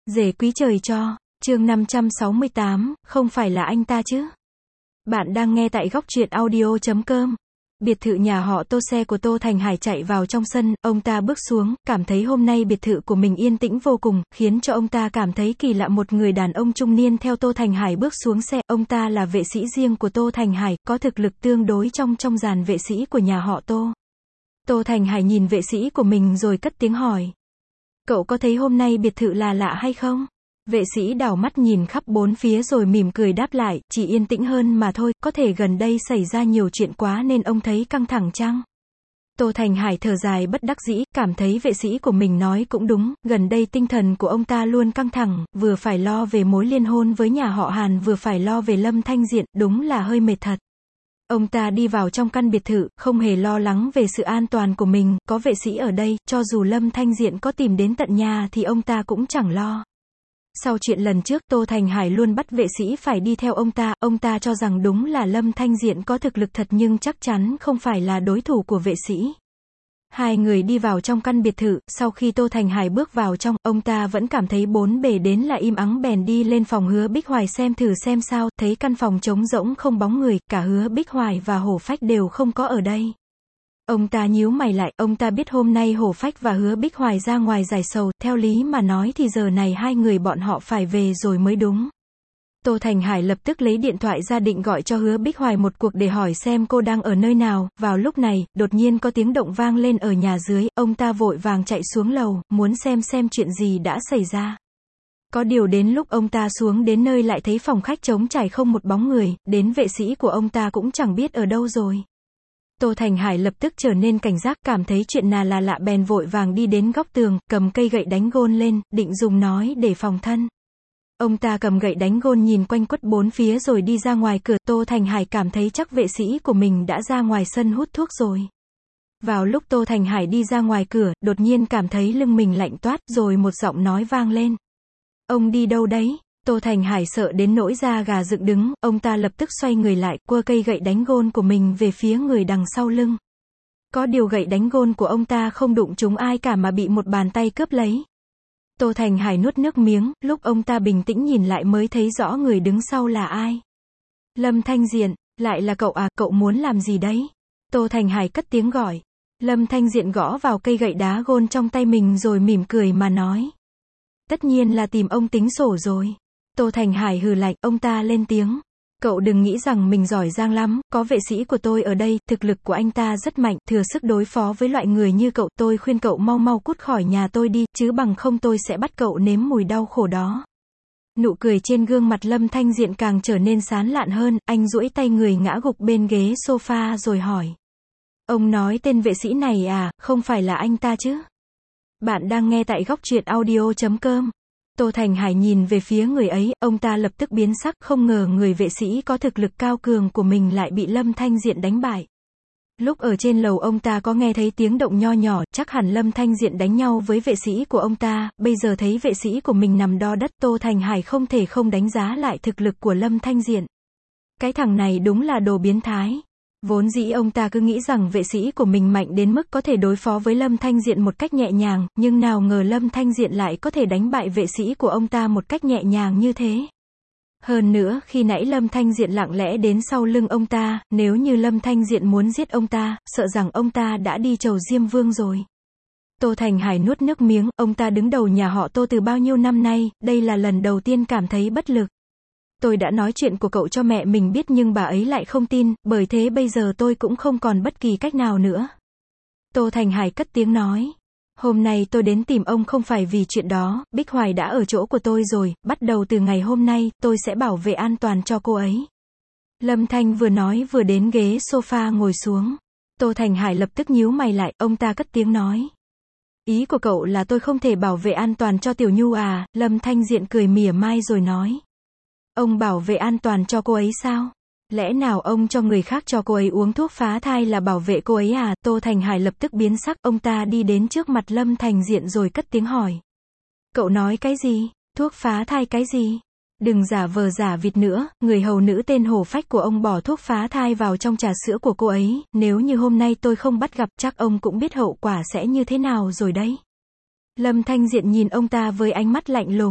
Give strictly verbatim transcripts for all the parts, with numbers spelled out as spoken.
Rể quý trời cho, chương năm trăm sáu mươi tám, không phải là anh ta chứ. Bạn đang nghe tại góc truyện audio chấm com. Biệt thự nhà họ Tô, xe của Tô Thành Hải chạy vào trong sân, ông ta bước xuống, cảm thấy hôm nay biệt thự của mình yên tĩnh vô cùng, khiến cho ông ta cảm thấy kỳ lạ. Một người đàn ông trung niên theo Tô Thành Hải bước xuống xe, ông ta là vệ sĩ riêng của Tô Thành Hải, có thực lực tương đối trong trong dàn vệ sĩ của nhà họ Tô. Tô Thành Hải nhìn vệ sĩ của mình rồi cất tiếng hỏi. Cậu có thấy hôm nay biệt thự là lạ hay không? Vệ sĩ đảo mắt nhìn khắp bốn phía rồi mỉm cười đáp lại, chỉ yên tĩnh hơn mà thôi, có thể gần đây xảy ra nhiều chuyện quá nên ông thấy căng thẳng chăng? Tô Thành Hải thở dài bất đắc dĩ, cảm thấy vệ sĩ của mình nói cũng đúng, gần đây tinh thần của ông ta luôn căng thẳng, vừa phải lo về mối liên hôn với nhà họ Hàn vừa phải lo về Lâm Thanh Diện, đúng là hơi mệt thật. Ông ta đi vào trong căn biệt thự, không hề lo lắng về sự an toàn của mình, có vệ sĩ ở đây, cho dù Lâm Thanh Diện có tìm đến tận nhà thì ông ta cũng chẳng lo. Sau chuyện lần trước, Tô Thành Hải luôn bắt vệ sĩ phải đi theo ông ta, ông ta cho rằng đúng là Lâm Thanh Diện có thực lực thật nhưng chắc chắn không phải là đối thủ của vệ sĩ. Hai người đi vào trong căn biệt thự, sau khi Tô Thành Hải bước vào trong, ông ta vẫn cảm thấy bốn bề đến là im ắng bèn đi lên phòng Hứa Bích Hoài xem thử xem sao, thấy căn phòng trống rỗng không bóng người, cả Hứa Bích Hoài và Hổ Phách đều không có ở đây. Ông ta nhíu mày lại, ông ta biết hôm nay Hổ Phách và Hứa Bích Hoài ra ngoài giải sầu, theo lý mà nói thì giờ này hai người bọn họ phải về rồi mới đúng. Tô Thành Hải lập tức lấy điện thoại ra định gọi cho Hứa Bích Hoài một cuộc để hỏi xem cô đang ở nơi nào. Vào lúc này, đột nhiên có tiếng động vang lên ở nhà dưới, ông ta vội vàng chạy xuống lầu, muốn xem xem chuyện gì đã xảy ra. Có điều đến lúc ông ta xuống đến nơi lại thấy phòng khách trống trải không một bóng người, đến vệ sĩ của ông ta cũng chẳng biết ở đâu rồi. Tô Thành Hải lập tức trở nên cảnh giác, cảm thấy chuyện nào là lạ bèn vội vàng đi đến góc tường, cầm cây gậy đánh gôn lên, định dùng nói để phòng thân. Ông ta cầm gậy đánh gôn nhìn quanh quất bốn phía rồi đi ra ngoài cửa. Tô Thành Hải cảm thấy chắc vệ sĩ của mình đã ra ngoài sân hút thuốc rồi. Vào lúc Tô Thành Hải đi ra ngoài cửa, đột nhiên cảm thấy lưng mình lạnh toát, rồi một giọng nói vang lên. Ông đi đâu đấy? Tô Thành Hải sợ đến nỗi da gà dựng đứng, ông ta lập tức xoay người lại, quơ cây gậy đánh gôn của mình về phía người đằng sau lưng. Có điều gậy đánh gôn của ông ta không đụng trúng ai cả mà bị một bàn tay cướp lấy. Tô Thành Hải nuốt nước miếng, lúc ông ta bình tĩnh nhìn lại mới thấy rõ người đứng sau là ai. Lâm Thanh Diện, lại là cậu à, cậu muốn làm gì đấy? Tô Thành Hải cất tiếng gọi. Lâm Thanh Diện gõ vào cây gậy đá gôn trong tay mình rồi mỉm cười mà nói. Tất nhiên là tìm ông tính sổ rồi. Tô Thành Hải hừ lạnh, ông ta lên tiếng. Cậu đừng nghĩ rằng mình giỏi giang lắm, có vệ sĩ của tôi ở đây, thực lực của anh ta rất mạnh, thừa sức đối phó với loại người như cậu, tôi khuyên cậu mau mau cút khỏi nhà tôi đi, chứ bằng không tôi sẽ bắt cậu nếm mùi đau khổ đó. Nụ cười trên gương mặt Lâm Thanh Diện càng trở nên sán lạn hơn, anh duỗi tay người ngã gục bên ghế sofa rồi hỏi. Ông nói tên vệ sĩ này à, không phải là anh ta chứ? Bạn đang nghe tại góc truyện audio chấm com. Tô Thành Hải nhìn về phía người ấy, ông ta lập tức biến sắc, không ngờ người vệ sĩ có thực lực cao cường của mình lại bị Lâm Thanh Diện đánh bại. Lúc ở trên lầu ông ta có nghe thấy tiếng động nho nhỏ, chắc hẳn Lâm Thanh Diện đánh nhau với vệ sĩ của ông ta, bây giờ thấy vệ sĩ của mình nằm đo đất, Tô Thành Hải không thể không đánh giá lại thực lực của Lâm Thanh Diện. Cái thằng này đúng là đồ biến thái. Vốn dĩ ông ta cứ nghĩ rằng vệ sĩ của mình mạnh đến mức có thể đối phó với Lâm Thanh Diện một cách nhẹ nhàng, nhưng nào ngờ Lâm Thanh Diện lại có thể đánh bại vệ sĩ của ông ta một cách nhẹ nhàng như thế. Hơn nữa, khi nãy Lâm Thanh Diện lặng lẽ đến sau lưng ông ta, nếu như Lâm Thanh Diện muốn giết ông ta, sợ rằng ông ta đã đi chầu Diêm Vương rồi. Tô Thành Hải nuốt nước miếng, ông ta đứng đầu nhà họ Tô từ bao nhiêu năm nay, đây là lần đầu tiên cảm thấy bất lực. Tôi đã nói chuyện của cậu cho mẹ mình biết nhưng bà ấy lại không tin, bởi thế bây giờ tôi cũng không còn bất kỳ cách nào nữa. Tô Thành Hải cất tiếng nói. Hôm nay tôi đến tìm ông không phải vì chuyện đó, Bích Hoài đã ở chỗ của tôi rồi, bắt đầu từ ngày hôm nay, tôi sẽ bảo vệ an toàn cho cô ấy. Lâm Thanh vừa nói vừa đến ghế sofa ngồi xuống. Tô Thành Hải lập tức nhíu mày lại, ông ta cất tiếng nói. Ý của cậu là tôi không thể bảo vệ an toàn cho Tiểu Nhu à? Lâm Thanh Diện cười mỉa mai rồi nói. Ông bảo vệ an toàn cho cô ấy sao? Lẽ nào ông cho người khác cho cô ấy uống thuốc phá thai là bảo vệ cô ấy à? Tô Thành Hải lập tức biến sắc, ông ta đi đến trước mặt Lâm Thanh Diện rồi cất tiếng hỏi. Cậu nói cái gì? Thuốc phá thai cái gì? Đừng giả vờ giả vịt nữa, người hầu nữ tên Hổ Phách của ông bỏ thuốc phá thai vào trong trà sữa của cô ấy, nếu như hôm nay tôi không bắt gặp chắc ông cũng biết hậu quả sẽ như thế nào rồi đấy. Lâm Thanh Diện nhìn ông ta với ánh mắt lạnh lùng.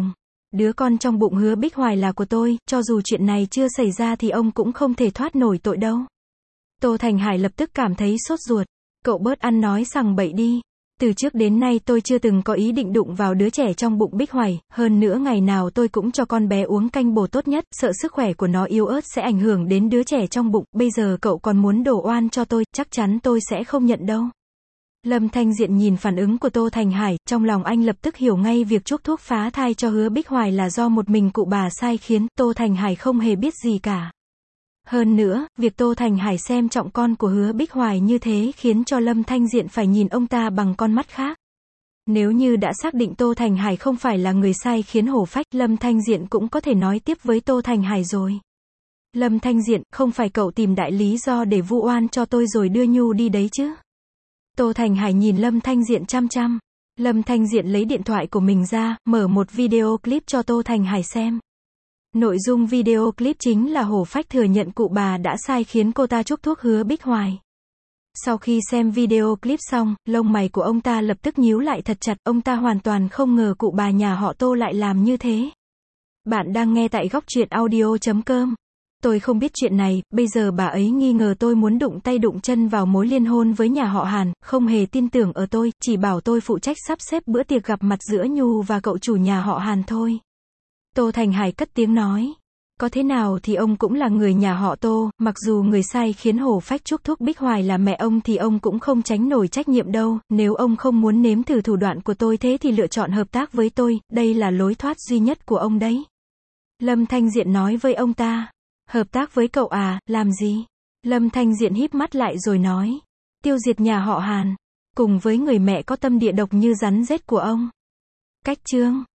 Đứa con trong bụng Hứa Bích Hoài là của tôi, cho dù chuyện này chưa xảy ra thì ông cũng không thể thoát nổi tội đâu. Tô Thành Hải lập tức cảm thấy sốt ruột. Cậu bớt ăn nói sằng bậy đi. Từ trước đến nay tôi chưa từng có ý định đụng vào đứa trẻ trong bụng Bích Hoài, hơn nữa ngày nào tôi cũng cho con bé uống canh bổ tốt nhất, sợ sức khỏe của nó yếu ớt sẽ ảnh hưởng đến đứa trẻ trong bụng, bây giờ cậu còn muốn đổ oan cho tôi, chắc chắn tôi sẽ không nhận đâu. Lâm Thanh Diện nhìn phản ứng của Tô Thành Hải, trong lòng anh lập tức hiểu ngay việc chuốc thuốc phá thai cho Hứa Bích Hoài là do một mình cụ bà sai khiến, Tô Thành Hải không hề biết gì cả. Hơn nữa, việc Tô Thành Hải xem trọng con của Hứa Bích Hoài như thế khiến cho Lâm Thanh Diện phải nhìn ông ta bằng con mắt khác. Nếu như đã xác định Tô Thành Hải không phải là người sai khiến hổ phách, Lâm Thanh Diện cũng có thể nói tiếp với Tô Thành Hải rồi. Lâm Thanh Diện, không phải cậu tìm đại lý do để vu oan cho tôi rồi đưa Nhu đi đấy chứ? Tô Thành Hải nhìn Lâm Thanh Diện chăm chăm. Lâm Thanh Diện lấy điện thoại của mình ra, mở một video clip cho Tô Thành Hải xem. Nội dung video clip chính là hổ phách thừa nhận cụ bà đã sai khiến cô ta chuốc thuốc Hứa Bích Hoài. Sau khi xem video clip xong, lông mày của ông ta lập tức nhíu lại thật chặt, ông ta hoàn toàn không ngờ cụ bà nhà họ Tô lại làm như thế. Bạn đang nghe tại góc truyện audio chấm com. Tôi không biết chuyện này, bây giờ bà ấy nghi ngờ tôi muốn đụng tay đụng chân vào mối liên hôn với nhà họ Hàn, không hề tin tưởng ở tôi, chỉ bảo tôi phụ trách sắp xếp bữa tiệc gặp mặt giữa Nhu và cậu chủ nhà họ Hàn thôi. Tô Thành Hải cất tiếng nói. Có thế nào thì ông cũng là người nhà họ Tô, mặc dù người sai khiến hổ phách chuốc thuốc Bích Hoài là mẹ ông thì ông cũng không tránh nổi trách nhiệm đâu, nếu ông không muốn nếm thử thủ đoạn của tôi thế thì lựa chọn hợp tác với tôi, đây là lối thoát duy nhất của ông đấy. Lâm Thanh Diện nói với ông ta. Hợp tác với cậu à, làm gì? Lâm Thanh Diện híp mắt lại rồi nói. Tiêu diệt nhà họ Hàn, cùng với người mẹ có tâm địa độc như rắn rết của ông. Cách chương